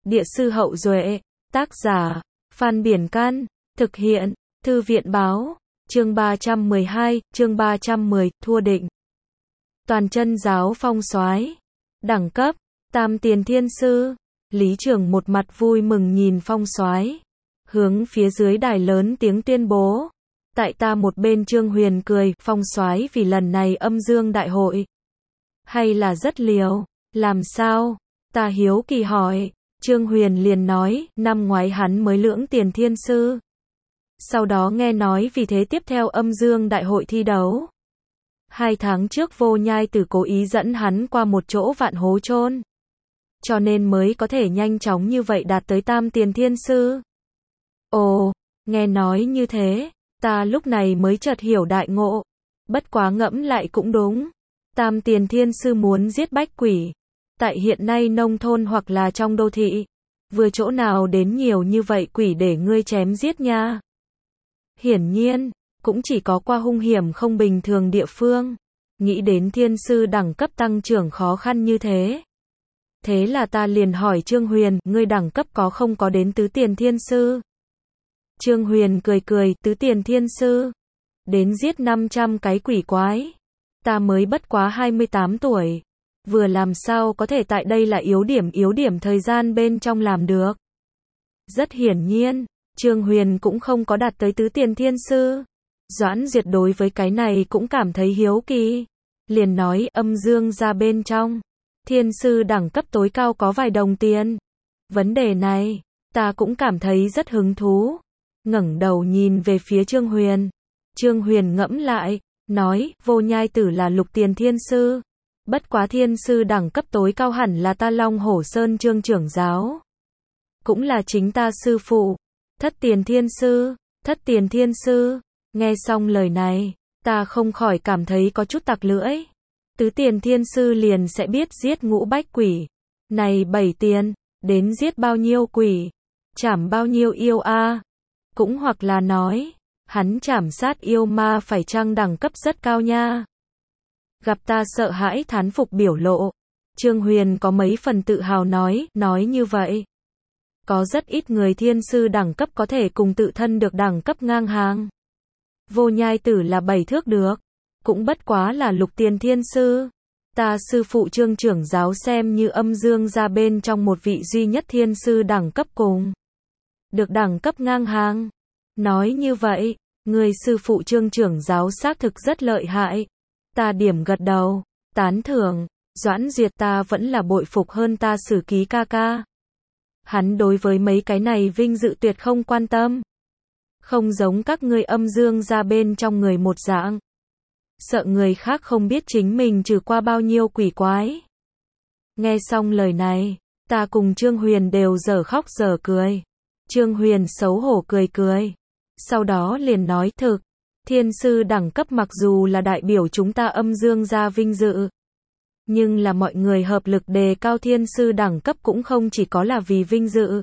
Địa sư hậu duệ, tác giả, Phan Biển Can, thực hiện, Thư viện báo, chương 312, chương 310, thua định. Toàn chân giáo phong soái, đẳng cấp, tam tiền thiên sư, lý trưởng một mặt vui mừng nhìn phong soái, hướng phía dưới đài lớn tiếng tuyên bố. Tại ta một bên Trương Huyền cười, phong soái vì lần này âm dương đại hội, hay là rất liều, làm sao? Ta hiếu kỳ hỏi, Trương Huyền liền nói, năm ngoái hắn mới lưỡng tiền thiên sư. Sau đó nghe nói vì thế tiếp theo âm dương đại hội thi đấu. 2 tháng trước Vô Nhai Tử cố ý dẫn hắn qua một chỗ vạn hố chôn, cho nên mới có thể nhanh chóng như vậy đạt tới tam tiền thiên sư. Ồ, nghe nói như thế, ta lúc này mới chợt hiểu đại ngộ. Bất quá ngẫm lại cũng đúng. Tam tiền thiên sư muốn giết bách quỷ. Tại hiện nay nông thôn hoặc là trong đô thị, vừa chỗ nào đến nhiều như vậy quỷ để ngươi chém giết nha. Hiển nhiên, cũng chỉ có qua hung hiểm không bình thường địa phương. Nghĩ đến thiên sư đẳng cấp tăng trưởng khó khăn như thế. Thế là ta liền hỏi Trương Huyền, ngươi đẳng cấp có không có đến tứ tiền thiên sư? Trương Huyền cười cười, tứ tiền thiên sư, đến giết 500 cái quỷ quái. Ta mới bất quá 28 tuổi. Vừa làm sao có thể tại đây là yếu điểm thời gian bên trong làm được. Rất hiển nhiên, Trương Huyền cũng không có đạt tới tứ tiền thiên sư. Doãn Duyệt đối với cái này cũng cảm thấy hiếu kỳ. Liền nói âm dương ra bên trong. Thiên sư đẳng cấp tối cao có vài đồng tiền. Vấn đề này, ta cũng cảm thấy rất hứng thú. Ngẩng đầu nhìn về phía Trương Huyền. Trương Huyền ngẫm lại, nói, Vô Nhai Tử là lục tiền thiên sư. Bất quá thiên sư đẳng cấp tối cao hẳn là ta Long Hổ Sơn Trương trưởng giáo. Cũng là chính ta sư phụ. Thất tiền thiên sư. Nghe xong lời này, ta không khỏi cảm thấy có chút tặc lưỡi. Tứ tiền thiên sư liền sẽ biết giết ngũ bách quỷ. Này 7 tiền, đến giết bao nhiêu quỷ, chảm bao nhiêu yêu a? Cũng hoặc là nói, hắn chảm sát yêu ma phải chăng đẳng cấp rất cao nha. Gặp ta sợ hãi thán phục biểu lộ, Trương Huyền có mấy phần tự hào nói như vậy. Có rất ít người thiên sư đẳng cấp có thể cùng tự thân được đẳng cấp ngang hàng. Vô Nhai Tử là 7 thước được, cũng bất quá là lục tiền thiên sư. Ta sư phụ Trương trưởng giáo xem như âm dương ra bên trong một vị duy nhất thiên sư đẳng cấp cùng được đẳng cấp ngang hàng. Nói như vậy, người sư phụ Trương trưởng giáo xác thực rất lợi hại. Ta điểm gật đầu, tán thưởng, Doãn Duyệt ta vẫn là bội phục hơn ta Sử Ký ca ca. Hắn đối với mấy cái này vinh dự tuyệt không quan tâm. Không giống các ngươi âm dương ra bên trong người một dạng. Sợ người khác không biết chính mình trừ qua bao nhiêu quỷ quái. Nghe xong lời này, ta cùng Trương Huyền đều dở khóc dở cười. Trương Huyền xấu hổ cười. Sau đó liền nói thực, thiên sư đẳng cấp mặc dù là đại biểu chúng ta âm dương ra vinh dự. Nhưng là mọi người hợp lực đề cao thiên sư đẳng cấp cũng không chỉ có là vì vinh dự.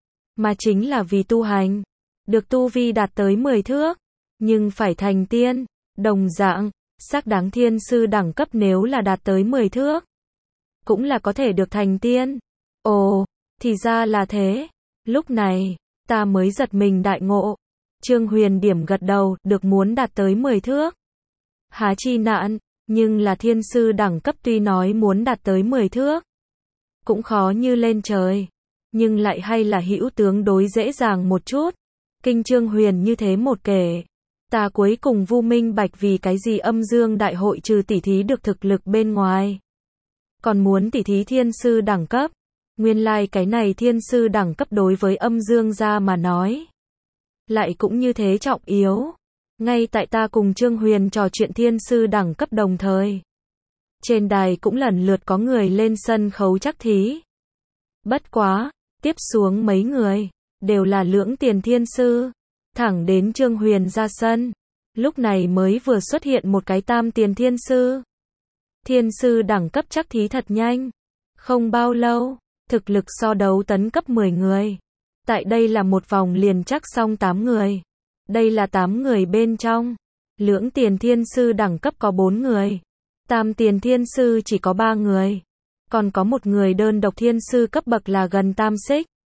Mà chính là vì tu hành. Được tu vi đạt tới 10 thước. Nhưng phải thành tiên. Đồng dạng, xác đáng thiên sư đẳng cấp nếu là đạt tới 10 thước. Cũng là có thể được thành tiên. Ồ, thì ra là thế. Lúc này, ta mới giật mình đại ngộ. Trương Huyền điểm gật đầu, được muốn đạt tới 10 thước. Há chi nạn, nhưng là thiên sư đẳng cấp tuy nói muốn đạt tới 10 thước. Cũng khó như lên trời. Nhưng lại hay là hữu tướng đối dễ dàng một chút. Kinh Trương Huyền như thế một kể. Ta cuối cùng vu minh bạch vì cái gì âm dương đại hội trừ tỉ thí được thực lực bên ngoài. Còn muốn tỉ thí thiên sư đẳng cấp. Nguyên lai cái này thiên sư đẳng cấp đối với âm dương gia mà nói. Lại cũng như thế trọng yếu. Ngay tại ta cùng Trương Huyền trò chuyện thiên sư đẳng cấp đồng thời. Trên đài cũng lần lượt có người lên sân khấu chắc thí. Bất quá, tiếp xuống mấy người, đều là lưỡng tiền thiên sư. Thẳng đến Trương Huyền ra sân. Lúc này mới vừa xuất hiện một cái tam tiền thiên sư. Thiên sư đẳng cấp chắc thí thật nhanh. Không bao lâu, thực lực so đấu tấn cấp 10 người. Tại đây là một vòng liền chắc xong 8 người. Đây là 8 người bên trong. Lưỡng tiền thiên sư đẳng cấp có 4 người. Tam tiền thiên sư chỉ có 3 người. Còn có một người đơn độc thiên sư cấp bậc là gần tam xích.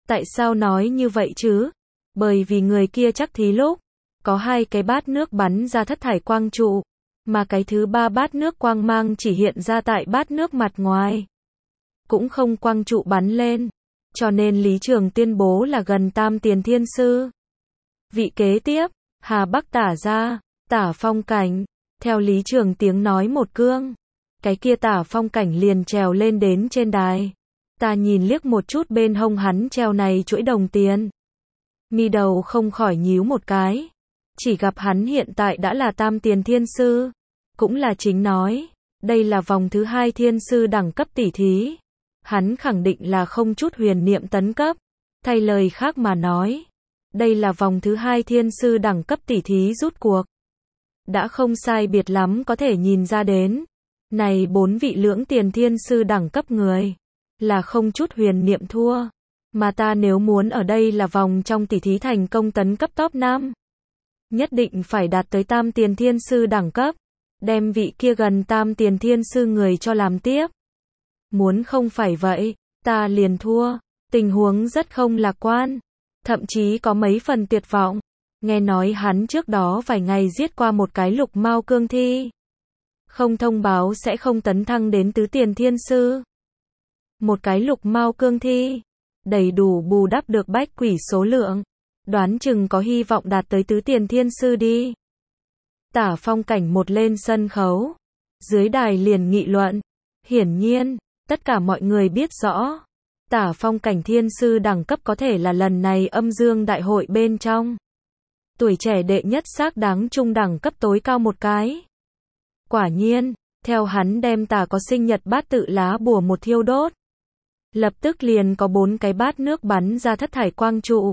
Tại sao nói như vậy chứ? Bởi vì người kia chắc thí lúc có 2 cái bát nước bắn ra thất thải quang trụ, mà cái thứ 3 bát nước quang mang chỉ hiện ra tại bát nước mặt ngoài, cũng không quang trụ bắn lên, cho nên Lý Trường tuyên bố là gần Tam Tiền Thiên Sư. Vị kế tiếp, Hà Bắc Tả ra, Tả Phong Cảnh, theo Lý Trường tiếng nói một cương, cái kia Tả Phong Cảnh liền trèo lên đến trên đài. Ta nhìn liếc một chút bên hông hắn treo này chuỗi đồng tiền, mi đầu không khỏi nhíu một cái, chỉ gặp hắn hiện tại đã là Tam Tiền Thiên Sư, cũng là chính nói, đây là vòng thứ 2 Thiên Sư đẳng cấp tỷ thí, hắn khẳng định là không chút huyền niệm tấn cấp, thay lời khác mà nói, đây là vòng thứ 2 Thiên Sư đẳng cấp tỷ thí rút cuộc. Đã không sai biệt lắm có thể nhìn ra đến, này 4 vị lưỡng tiền Thiên Sư đẳng cấp người, là không chút huyền niệm thua, mà ta nếu muốn ở đây là vòng trong tỷ thí thành công tấn cấp top 5, nhất định phải đạt tới Tam Tiền Thiên Sư đẳng cấp, đem vị kia gần Tam Tiền Thiên Sư người cho làm tiếp. Muốn không phải vậy, ta liền thua, tình huống rất không lạc quan, thậm chí có mấy phần tuyệt vọng. Nghe nói hắn trước đó vài ngày giết qua một cái lục mao cương thi, không thông báo sẽ không tấn thăng đến tứ tiền thiên sư. Một cái lục mao cương thi, đầy đủ bù đắp được bách quỷ số lượng, đoán chừng có hy vọng đạt tới tứ tiền thiên sư đi. Tả Phong Cảnh một lên sân khấu, dưới đài liền nghị luận, hiển nhiên, tất cả mọi người biết rõ, Tả Phong Cảnh thiên sư đẳng cấp có thể là lần này âm dương đại hội bên trong tuổi trẻ đệ nhất xác đáng trung đẳng cấp tối cao một cái. Quả nhiên, theo hắn đem tà có sinh nhật bát tự lá bùa một thiêu đốt, lập tức liền có 4 cái bát nước bắn ra thất thải quang trụ.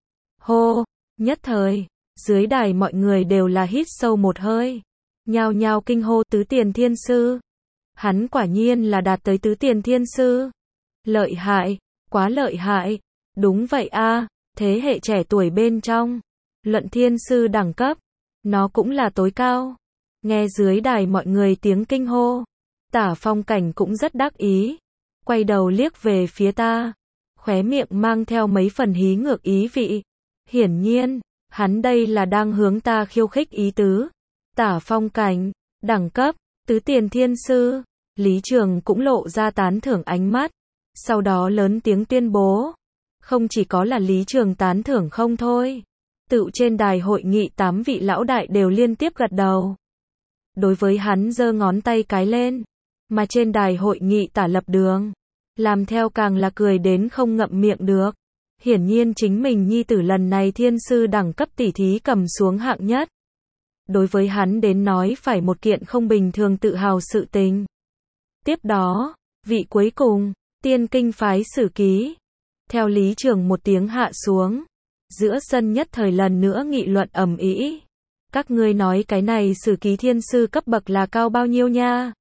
Hô, nhất thời, dưới đài mọi người đều là hít sâu một hơi, nhao nhao kinh hô tứ tiền thiên sư. Hắn quả nhiên là đạt tới tứ tiền thiên sư. Lợi hại, quá lợi hại. Đúng vậy a, thế hệ trẻ tuổi bên trong, luận thiên sư đẳng cấp, nó cũng là tối cao. Nghe dưới đài mọi người tiếng kinh hô, Tả Phong Cảnh cũng rất đắc ý, quay đầu liếc về phía ta, khóe miệng mang theo mấy phần hí ngược ý vị. Hiển nhiên, hắn đây là đang hướng ta khiêu khích ý tứ. Tả Phong Cảnh, đẳng cấp, tứ tiền thiên sư. Lý Trường cũng lộ ra tán thưởng ánh mắt, sau đó lớn tiếng tuyên bố. Không chỉ có là Lý Trường tán thưởng không thôi, tựu trên đài hội nghị 8 vị lão đại đều liên tiếp gật đầu. Đối với hắn giơ ngón tay cái lên, mà trên đài hội nghị Tả Lập Đường, làm theo càng là cười đến không ngậm miệng được. Hiển nhiên chính mình nhi tử lần này thiên sư đẳng cấp tỷ thí cầm xuống hạng nhất. Đối với hắn đến nói phải một kiện không bình thường tự hào sự tình. Tiếp đó, vị cuối cùng, Tiên Kinh phái Sử Ký. Theo Lý Trường một tiếng hạ xuống, giữa sân nhất thời lần nữa nghị luận ầm ĩ. Các ngươi nói cái này Sử Ký thiên sư cấp bậc là cao bao nhiêu nha?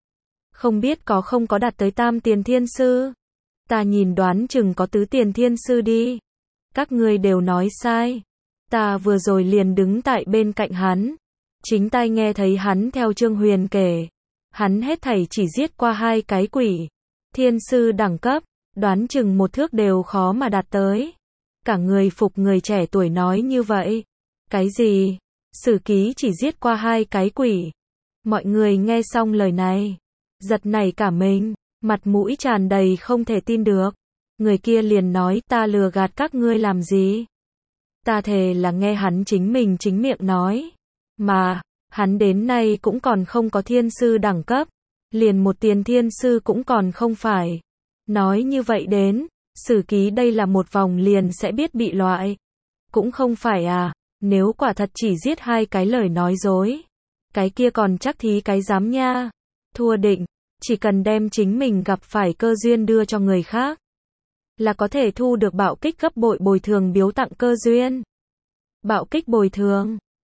Không biết có không có đạt tới tam tiền thiên sư? Ta nhìn đoán chừng có tứ tiền thiên sư đi. Các ngươi đều nói sai. Ta vừa rồi liền đứng tại bên cạnh hắn, chính tai nghe thấy hắn theo Trương Huyền kể, hắn hết thảy chỉ giết qua 2 cái quỷ thiên sư đẳng cấp, đoán chừng một thước đều khó mà đạt tới. Cả người phục người trẻ tuổi nói như vậy. Cái gì? Sử Ký chỉ giết qua 2 cái quỷ? Mọi người nghe xong lời này, giật nảy cả mình, mặt mũi tràn đầy không thể tin được. Người kia liền nói ta lừa gạt các ngươi làm gì? Ta thề là nghe hắn chính miệng nói. Mà, hắn đến nay cũng còn không có thiên sư đẳng cấp, liền một tiền thiên sư cũng còn không phải. Nói như vậy đến, Sử Ký đây là một vòng liền sẽ biết bị loại. Cũng không phải à, nếu quả thật chỉ giết 2 cái lời nói dối, cái kia còn chắc thí cái dám nha. Thua định, chỉ cần đem chính mình gặp phải cơ duyên đưa cho người khác, là có thể thu được bạo kích gấp bội bồi thường biếu tặng cơ duyên. Bạo kích bồi thường,